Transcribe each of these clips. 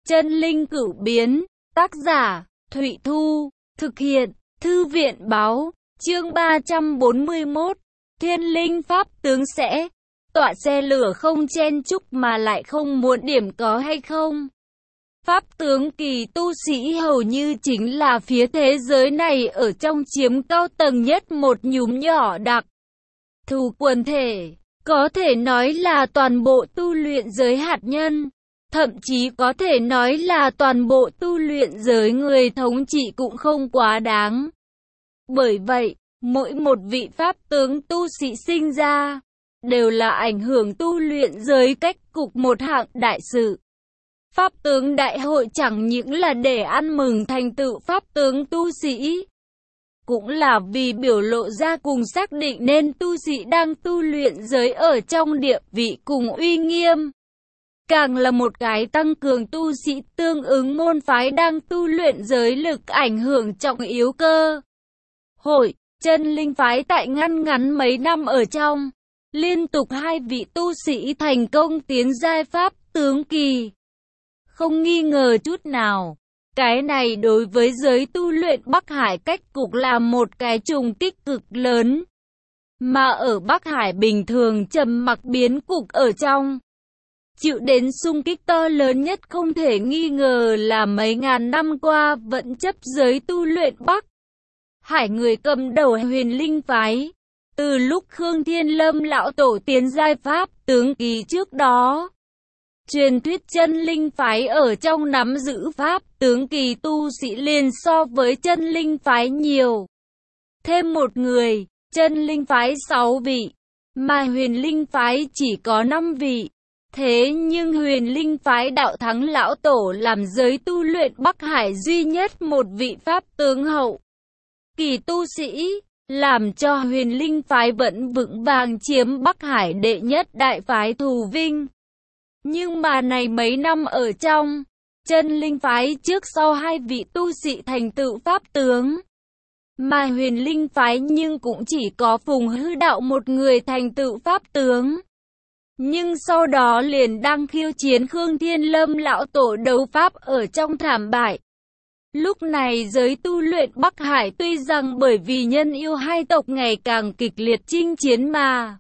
Chân linh cửu biến, tác giả, Thụy Thu, thực hiện, Thư viện báo, chương 341, Thiên linh pháp tướng sẽ tọa xe lửa không chen chúc mà lại không muốn điểm có hay không? Pháp tướng kỳ tu sĩ hầu như chính là phía thế giới này ở trong chiếm cao tầng nhất một nhúm nhỏ đặc thù quần thể, có thể nói là toàn bộ tu luyện giới hạt nhân. Thậm chí có thể nói là toàn bộ tu luyện giới người thống trị cũng không quá đáng. Bởi vậy, mỗi một vị pháp tướng tu sĩ sinh ra, đều là ảnh hưởng tu luyện giới cách cục một hạng đại sự. Pháp tướng đại hội chẳng những là để ăn mừng thành tựu pháp tướng tu sĩ, cũng là vì biểu lộ ra cùng xác định nên tu sĩ đang tu luyện giới ở trong địa vị cùng uy nghiêm. Càng là một cái tăng cường tu sĩ tương ứng môn phái đang tu luyện giới lực ảnh hưởng trọng yếu cơ. Hội, chân linh phái tại ngắn mấy năm ở trong, liên tục hai vị tu sĩ thành công tiến giai pháp tướng kỳ. Không nghi ngờ chút nào, cái này đối với giới tu luyện Bắc Hải cách cục là một cái trùng kích cực lớn. Mà ở Bắc Hải bình thường trầm mặc biến cục ở trong, chịu đến xung kích to lớn nhất không thể nghi ngờ là mấy ngàn năm qua vẫn chấp giới tu luyện Bắc Hải người cầm đầu Huyền Linh phái. Từ lúc Khương Thiên Lâm lão tổ tiến giai pháp tướng kỳ trước đó, truyền thuyết chân linh phái ở trong nắm giữ pháp tướng kỳ tu sĩ liền so với chân linh phái nhiều. Thêm một người, chân linh phái 6 vị, mà Huyền Linh phái chỉ có 5 vị. Thế nhưng Huyền Linh phái đạo thắng lão tổ làm giới tu luyện Bắc Hải duy nhất một vị pháp tướng hậu kỳ tu sĩ, làm cho Huyền Linh phái vẫn vững vàng chiếm Bắc Hải đệ nhất đại phái thù vinh. Nhưng mà này mấy năm ở trong, chân linh phái trước sau hai vị tu sĩ thành tựu pháp tướng, mà Huyền Linh phái nhưng cũng chỉ có Phùng Hư đạo một người thành tựu pháp tướng. Nhưng sau đó liền đang khiêu chiến Khương Thiên Lâm lão tổ đấu pháp ở trong thảm bại. Lúc này giới tu luyện Bắc Hải tuy rằng bởi vì nhân yêu hai tộc ngày càng kịch liệt chinh chiến mà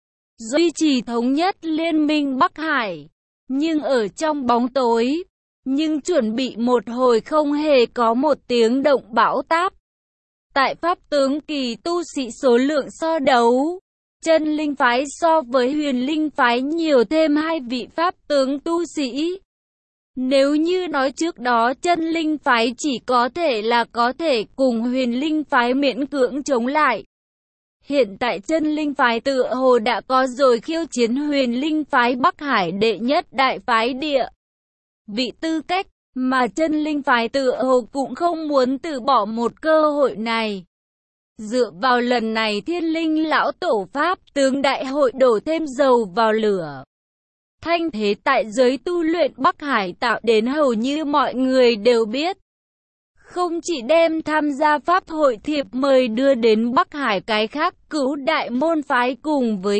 duy trì thống nhất liên minh Bắc Hải, nhưng ở trong bóng tối, nhưng chuẩn bị một hồi không hề có một tiếng động bão táp. Tại pháp tướng kỳ tu sĩ số lượng so đấu, chân linh phái so với Huyền Linh phái nhiều thêm hai vị pháp tướng tu sĩ. Nếu như nói trước đó chân linh phái chỉ có thể cùng Huyền Linh phái miễn cưỡng chống lại, hiện tại chân linh phái tựa hồ đã có rồi khiêu chiến Huyền Linh phái Bắc Hải đệ nhất đại phái địa vị tư cách, mà chân linh phái tựa hồ cũng không muốn từ bỏ một cơ hội này. Dựa vào lần này Thiên Linh lão tổ pháp tướng đại hội đổ thêm dầu vào lửa. Thanh thế tại giới tu luyện Bắc Hải tạo đến hầu như mọi người đều biết. Không chỉ đem tham gia pháp hội thiệp mời đưa đến Bắc Hải cái khác cứu đại môn phái cùng với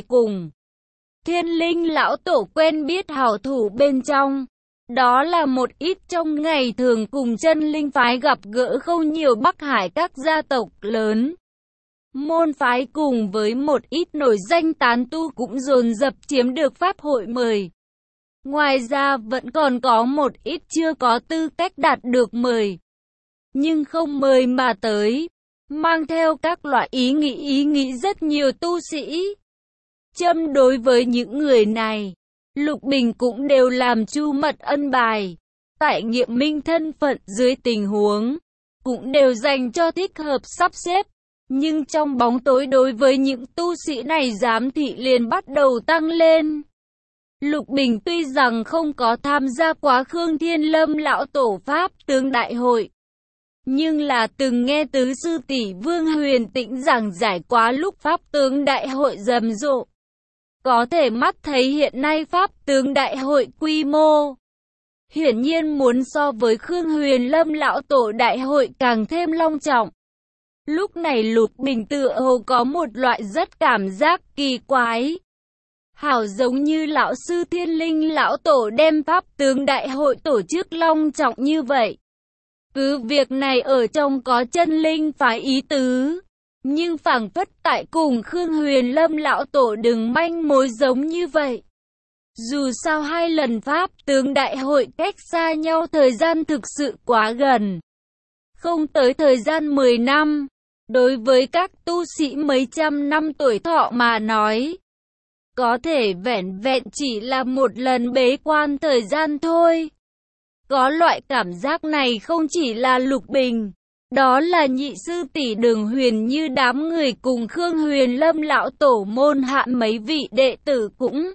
Thiên Linh lão tổ quen biết hảo thủ bên trong. Đó là một ít trong ngày thường cùng chân linh phái gặp gỡ không nhiều Bắc Hải các gia tộc lớn. Môn phái cùng với một ít nổi danh tán tu cũng dồn dập chiếm được pháp hội mời. Ngoài ra vẫn còn có một ít chưa có tư cách đạt được mời, nhưng không mời mà tới, mang theo các loại ý nghĩ rất nhiều tu sĩ. Châm đối với những người này, Lục Bình cũng đều làm chu mật ân bài, tại nghiệm minh thân phận dưới tình huống, cũng đều dành cho thích hợp sắp xếp. Nhưng trong bóng tối đối với những tu sĩ này giám thị liền bắt đầu tăng lên. Lục Bình tuy rằng không có tham gia quá Khương Thiên Lâm lão tổ pháp tướng đại hội, nhưng là từng nghe tứ sư tỷ Vương Huyền Tĩnh giảng giải quá lúc pháp tướng đại hội rầm rộ. Có thể mắt thấy hiện nay pháp tướng đại hội quy mô hiển nhiên muốn so với Khương Huyền Lâm lão tổ đại hội càng thêm long trọng. Lúc này Lục Bình tựa hồ có một loại rất cảm giác kỳ quái. Hảo giống như lão sư Thiên Linh lão tổ đem pháp tướng đại hội tổ chức long trọng như vậy. Cứ việc này ở trong có chân linh phái ý tứ, nhưng phảng phất tại cùng Khương Huyền Lâm lão tổ đừng manh mối giống như vậy. Dù sao hai lần pháp tướng đại hội cách xa nhau thời gian thực sự quá gần. Không tới thời gian 10 năm, đối với các tu sĩ mấy trăm năm tuổi thọ mà nói, có thể vẻn vẹn chỉ là một lần bế quan thời gian thôi. Có loại cảm giác này không chỉ là Lục Bình, đó là nhị sư tỷ Đường Huyền như đám người cùng Khương Huyền Lâm lão tổ môn hạ mấy vị đệ tử cũng.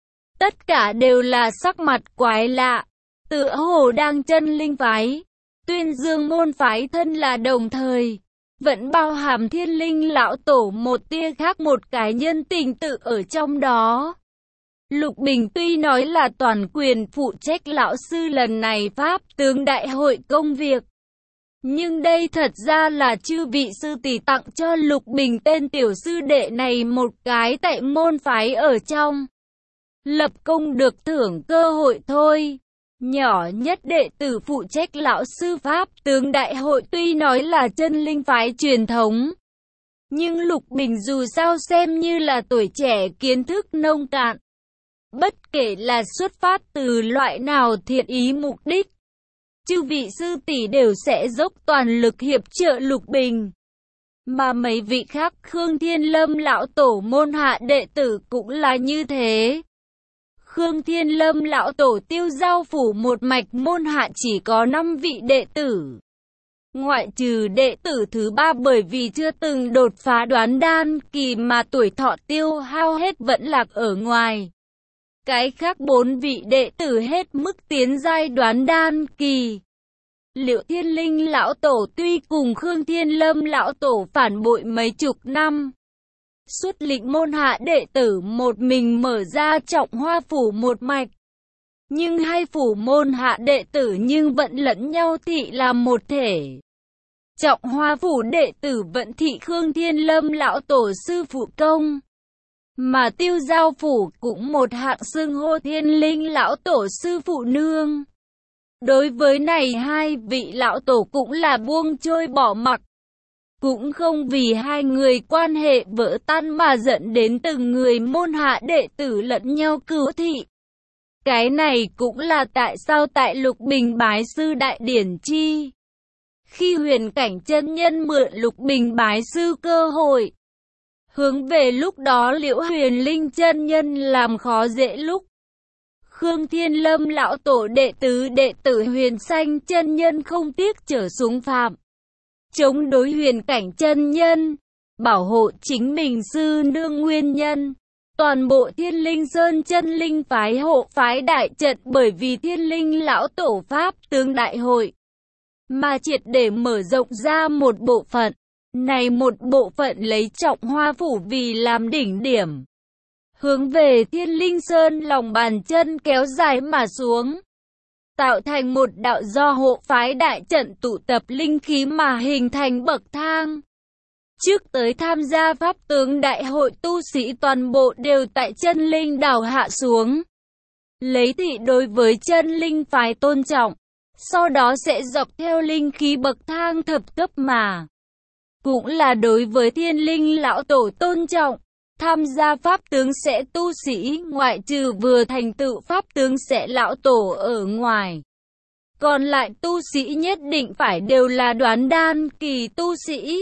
Tất cả đều là sắc mặt quái lạ, tựa hồ đang chân linh phái, Tuyên Dương môn phái thân là đồng thời, vẫn bao hàm Thiên Linh lão tổ một tia khác một cái nhân tình tự ở trong đó. Lục Bình tuy nói là toàn quyền phụ trách lão sư lần này pháp tướng đại hội công việc, nhưng đây thật ra là chư vị sư tỷ tặng cho Lục Bình tên tiểu sư đệ này một cái tại môn phái ở trong. Lập công được thưởng cơ hội thôi. Nhỏ nhất đệ tử phụ trách lão sư pháp tướng đại hội tuy nói là chân linh phái truyền thống, nhưng Lục Bình dù sao xem như là tuổi trẻ kiến thức nông cạn. Bất kể là xuất phát từ loại nào thiện ý mục đích, chư vị sư tỷ đều sẽ dốc toàn lực hiệp trợ Lục Bình. Mà mấy vị khác Khương Thiên Lâm lão tổ môn hạ đệ tử cũng là như thế. Khương Thiên Lâm lão tổ Tiêu Giao phủ một mạch môn hạ chỉ có 5 vị đệ tử. Ngoại trừ đệ tử thứ 3 bởi vì chưa từng đột phá đoán đan kỳ mà tuổi thọ tiêu hao hết vẫn lạc ở ngoài. Cái khác 4 vị đệ tử hết mức tiến giai đoán đan kỳ. Liệu Thiên Linh lão tổ tuy cùng Khương Thiên Lâm lão tổ phản bội mấy chục năm, xuất lĩnh môn hạ đệ tử một mình mở ra Trọng Hoa phủ một mạch, nhưng hai phủ môn hạ đệ tử nhưng vẫn lẫn nhau thị làm một thể. Trọng Hoa phủ đệ tử vẫn thị Khương Thiên Lâm lão tổ sư phụ công, mà Tiêu Giao phủ cũng một hạng xưng hô Thiên Linh lão tổ sư phụ nương. Đối với này hai vị lão tổ cũng là buông trôi bỏ mặc, cũng không vì hai người quan hệ vỡ tan mà dẫn đến từng người môn hạ đệ tử lẫn nhau cứu thị. Cái này cũng là tại sao tại Lục Bình bái sư đại điển chi, khi Huyền Cảnh chân nhân mượn Lục Bình bái sư cơ hội, hướng về lúc đó Liễu Huyền Linh chân nhân làm khó dễ lúc. Khương Thiên Lâm lão tổ đệ tử Huyền Sanh chân nhân không tiếc trở xuống phạm, chống đối Huyền Cảnh chân nhân, bảo hộ chính mình sư nương nguyên nhân. Toàn bộ Thiên Linh Sơn chân linh phái hộ phái đại trận bởi vì Thiên Linh lão tổ pháp tướng đại hội mà triệt để mở rộng ra một bộ phận. Này một bộ phận lấy Trọng Hoa phủ vì làm đỉnh điểm, hướng về Thiên Linh Sơn lòng bàn chân kéo dài mà xuống, tạo thành một đạo do hộ phái đại trận tụ tập linh khí mà hình thành bậc thang. Trước tới tham gia pháp tướng đại hội tu sĩ toàn bộ đều tại chân linh đảo hạ xuống, lấy thị đối với chân linh phái tôn trọng, sau đó sẽ dọc theo linh khí bậc thang thập cấp mà. Cũng là đối với Thiên Linh lão tổ tôn trọng. Tham gia pháp tướng sẽ tu sĩ ngoại trừ vừa thành tựu pháp tướng sẽ lão tổ ở ngoài, còn lại tu sĩ nhất định phải đều là đoán đan kỳ tu sĩ.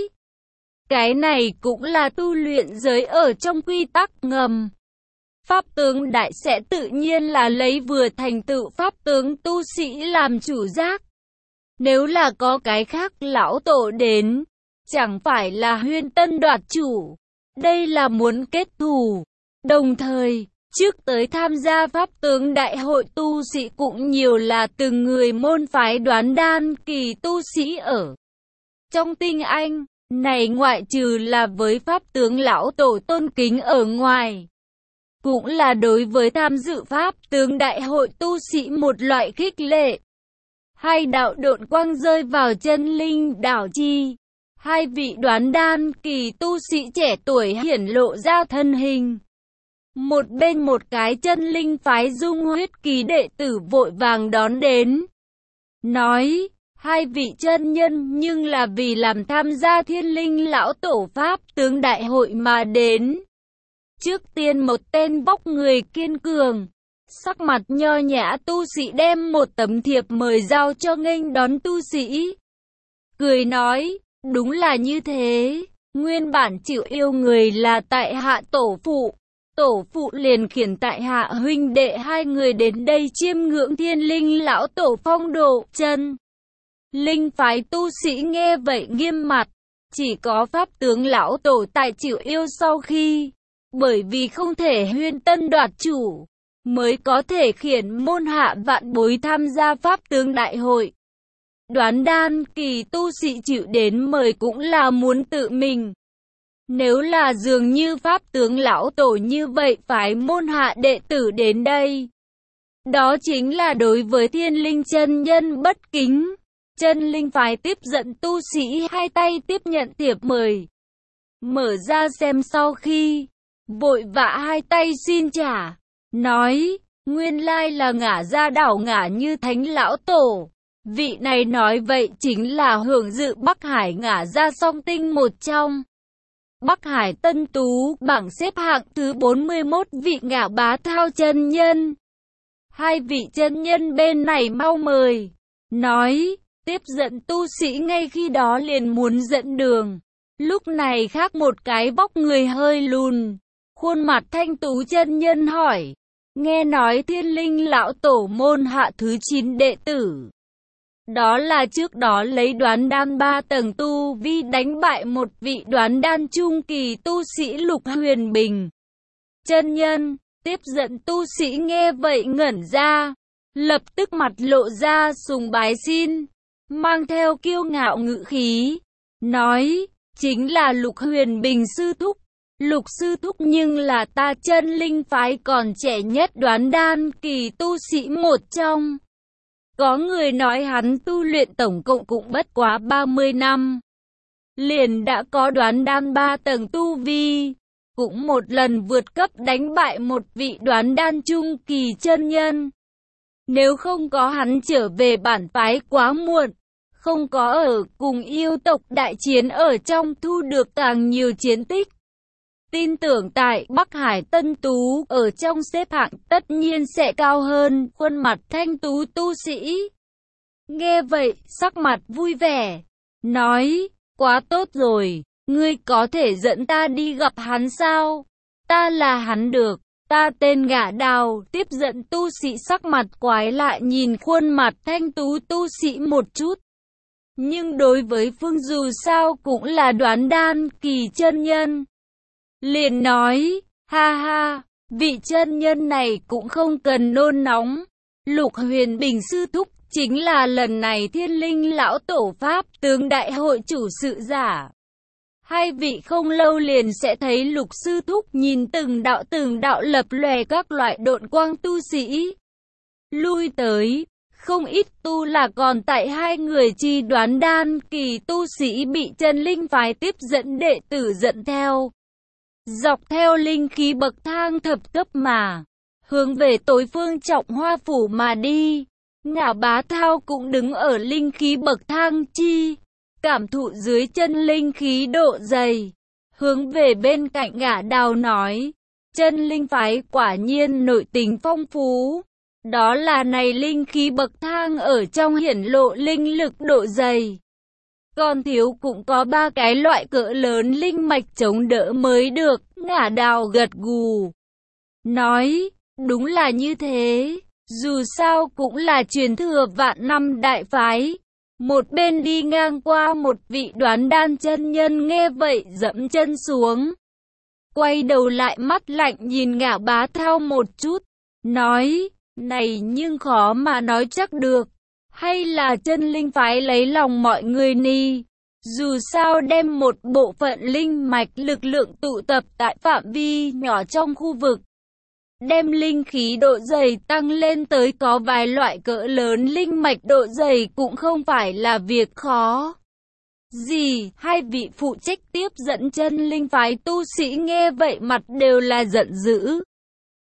Cái này cũng là tu luyện giới ở trong quy tắc ngầm. Pháp tướng đại sẽ tự nhiên là lấy vừa thành tựu pháp tướng tu sĩ làm chủ giác. Nếu là có cái khác lão tổ đến, chẳng phải là huyên tân đoạt chủ. Đây là muốn kết thù. Đồng thời, trước tới tham gia pháp tướng đại hội tu sĩ cũng nhiều là từng người môn phái đoán đan kỳ tu sĩ ở trong tinh anh. Này ngoại trừ là với pháp tướng lão tổ tôn kính ở ngoài, cũng là đối với tham dự pháp tướng đại hội tu sĩ một loại khích lệ. Hai đạo độn quang rơi vào chân linh đảo chi. Hai vị đoán đan kỳ tu sĩ trẻ tuổi hiển lộ ra thân hình. Một bên một cái chân linh phái dung huyết kỳ đệ tử vội vàng đón đến. Nói, hai vị chân nhân nhưng là vì làm tham gia Thiên Linh lão tổ pháp tướng đại hội mà đến. Trước tiên một tên vóc người kiên cường, sắc mặt nho nhã tu sĩ đem một tấm thiệp mời giao cho nghênh đón tu sĩ. Cười nói, đúng là như thế, nguyên bản chịu yêu người là tại hạ tổ phụ. Tổ phụ liền khiển tại hạ huynh đệ hai người đến đây chiêm ngưỡng Thiên Linh lão tổ phong độ. Chân linh phái tu sĩ nghe vậy nghiêm mặt, chỉ có pháp tướng lão tổ tại chịu yêu sau khi, bởi vì không thể huyên tân đoạt chủ, mới có thể khiển môn hạ vạn bối tham gia pháp tướng đại hội. Đoán đan kỳ tu sĩ chịu đến mời cũng là muốn tự mình. Nếu là dường như pháp tướng lão tổ như vậy phái môn hạ đệ tử đến đây, đó chính là đối với Thiên Linh chân nhân bất kính. Chân linh phái tiếp dẫn tu sĩ hai tay tiếp nhận thiệp mời, mở ra xem sau khi, vội vã hai tay xin trả, nói, nguyên lai là ngả ra đảo ngả như thánh lão tổ. Vị này nói vậy chính là hưởng dự Bắc Hải ngả ra song tinh một trong. Bắc Hải Tân Tú bảng xếp hạng thứ 41 vị ngả bá thao chân nhân. Hai vị chân nhân bên này mau mời. Nói, tiếp dẫn tu sĩ ngay khi đó liền muốn dẫn đường. Lúc này khác một cái vóc người hơi lùn, khuôn mặt thanh tú chân nhân hỏi. Nghe nói Thiên Linh lão tổ môn hạ thứ 9 đệ tử. Đó là trước đó lấy đoán đan 3 tầng tu vi đánh bại một vị đoán đan trung kỳ tu sĩ Lục Huyền Bình. Chân nhân, tiếp dẫn tu sĩ nghe vậy ngẩn ra, lập tức mặt lộ ra sùng bái xin, mang theo kiêu ngạo ngữ khí, nói, chính là Lục Huyền Bình sư thúc. Lục sư thúc nhưng là ta chân linh phái còn trẻ nhất đoán đan kỳ tu sĩ một trong. Có người nói hắn tu luyện tổng cộng cũng bất quá 30 năm. Liền đã có đoán đan 3 tầng tu vi. Cũng một lần vượt cấp đánh bại một vị đoán đan trung kỳ chân nhân. Nếu không có hắn trở về bản phái quá muộn. Không có ở cùng yêu tộc đại chiến ở trong thu được càng nhiều chiến tích. Tin tưởng tại Bắc Hải Tân Tú ở trong xếp hạng tất nhiên sẽ cao hơn khuôn mặt thanh tú tu sĩ. Nghe vậy, sắc mặt vui vẻ, nói, quá tốt rồi, ngươi có thể dẫn ta đi gặp hắn sao? Ta là hắn được, ta tên Ngả Đào. Tiếp dẫn tu sĩ sắc mặt quái lại nhìn khuôn mặt thanh tú tu sĩ một chút. Nhưng đối với Phương dù sao cũng là đoán đan kỳ chân nhân. Liền nói, ha ha, vị chân nhân này cũng không cần nôn nóng. Lục Huyền Bình sư thúc chính là lần này Thiên Linh lão tổ pháp tướng đại hội chủ sự giả. Hai vị không lâu liền sẽ thấy Lục sư thúc nhìn từng đạo lập lòe các loại độn quang tu sĩ. Lui tới, không ít tu là còn tại hai người chi đoán đan kỳ tu sĩ bị chân linh phái tiếp dẫn đệ tử dẫn theo. Dọc theo linh khí bậc thang thập cấp mà, hướng về tối phương Trọng Hoa Phủ mà đi. Ngả Bá Thao cũng đứng ở linh khí bậc thang chi, cảm thụ dưới chân linh khí độ dày. Hướng về bên cạnh Ngả Đào nói, chân linh phái quả nhiên nội tình phong phú. Đó là này linh khí bậc thang ở trong hiển lộ linh lực độ dày. Còn thiếu cũng có 3 cái loại cỡ lớn linh mạch chống đỡ mới được. Ngả Đào gật gù, nói, đúng là như thế, dù sao cũng là truyền thừa vạn năm đại phái. Một bên đi ngang qua một vị đoán đan chân nhân nghe vậy dẫm chân xuống. Quay đầu lại mắt lạnh nhìn Ngả Bá Thao một chút, nói, này nhưng khó mà nói chắc được. Hay là chân linh phái lấy lòng mọi người ni. Dù sao đem một bộ phận linh mạch lực lượng tụ tập tại phạm vi nhỏ trong khu vực. Đem linh khí độ dày tăng lên tới có vài loại cỡ lớn linh mạch độ dày cũng không phải là việc khó. Gì, hai vị phụ trách tiếp dẫn chân linh phái tu sĩ nghe vậy mặt đều là giận dữ.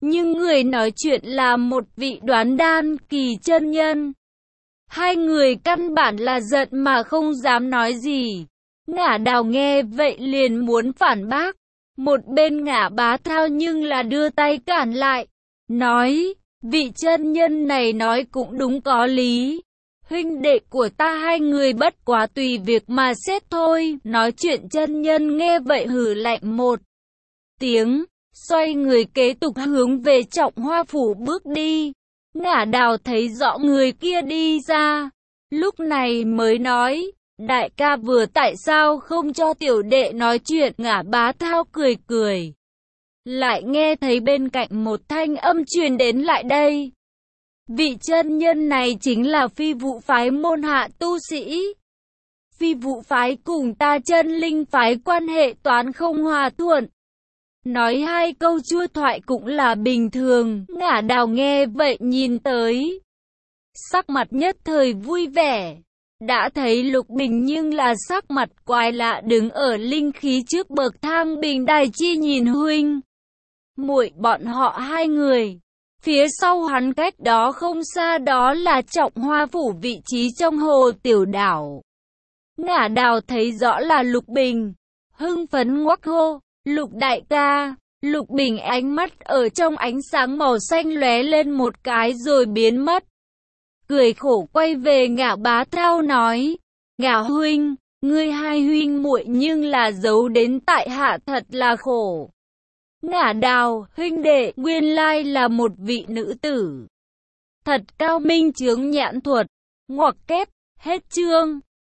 nhưng người nói chuyện là một vị Đoán Đan Kỳ chân nhân. Hai người căn bản là giận mà không dám nói gì. Ngả Đào nghe vậy liền muốn phản bác. Một bên Ngả Bá Thao nhưng là đưa tay cản lại, nói, vị chân nhân này nói cũng đúng có lý. Huynh đệ của ta hai người bất quá tùy việc mà xét thôi. Nói chuyện chân nhân nghe vậy hừ lạnh một tiếng, xoay người kế tục hướng về Trọng Hoa phủ bước đi. Ngả Đào thấy rõ người kia đi ra, lúc này mới nói, đại ca vừa tại sao không cho tiểu đệ nói chuyện. Ngả Bá Thao cười cười, lại nghe thấy bên cạnh một thanh âm truyền đến lại đây. Vị chân nhân này chính là Phi Vụ phái môn hạ tu sĩ. Phi Vụ phái cùng ta Chân Linh phái quan hệ toán không hòa thuận. Nói hai câu chua thoại cũng là bình thường. Ngả Đào nghe vậy nhìn tới, sắc mặt nhất thời vui vẻ. Đã thấy Lục Bình nhưng là sắc mặt quái lạ đứng ở linh khí trước bậc thang bình đài chi nhìn huynh muội bọn họ hai người. Phía sau hắn cách đó không xa đó là Trọng Hoa phủ, vị trí trong hồ tiểu đảo. Ngả Đào thấy rõ là Lục Bình, hưng phấn ngoắc hô, Lục đại ca. Lục Bình ánh mắt ở trong ánh sáng màu xanh lóe lên một cái rồi biến mất. Cười khổ quay về Ngả Bá Thao nói, Ngả huynh, ngươi hai huynh muội nhưng là giấu đến tại hạ thật là khổ. Ngả Đào, huynh đệ, nguyên lai là một vị nữ tử. Thật cao minh chướng nhãn thuật. Ngoặc kép, hết chương.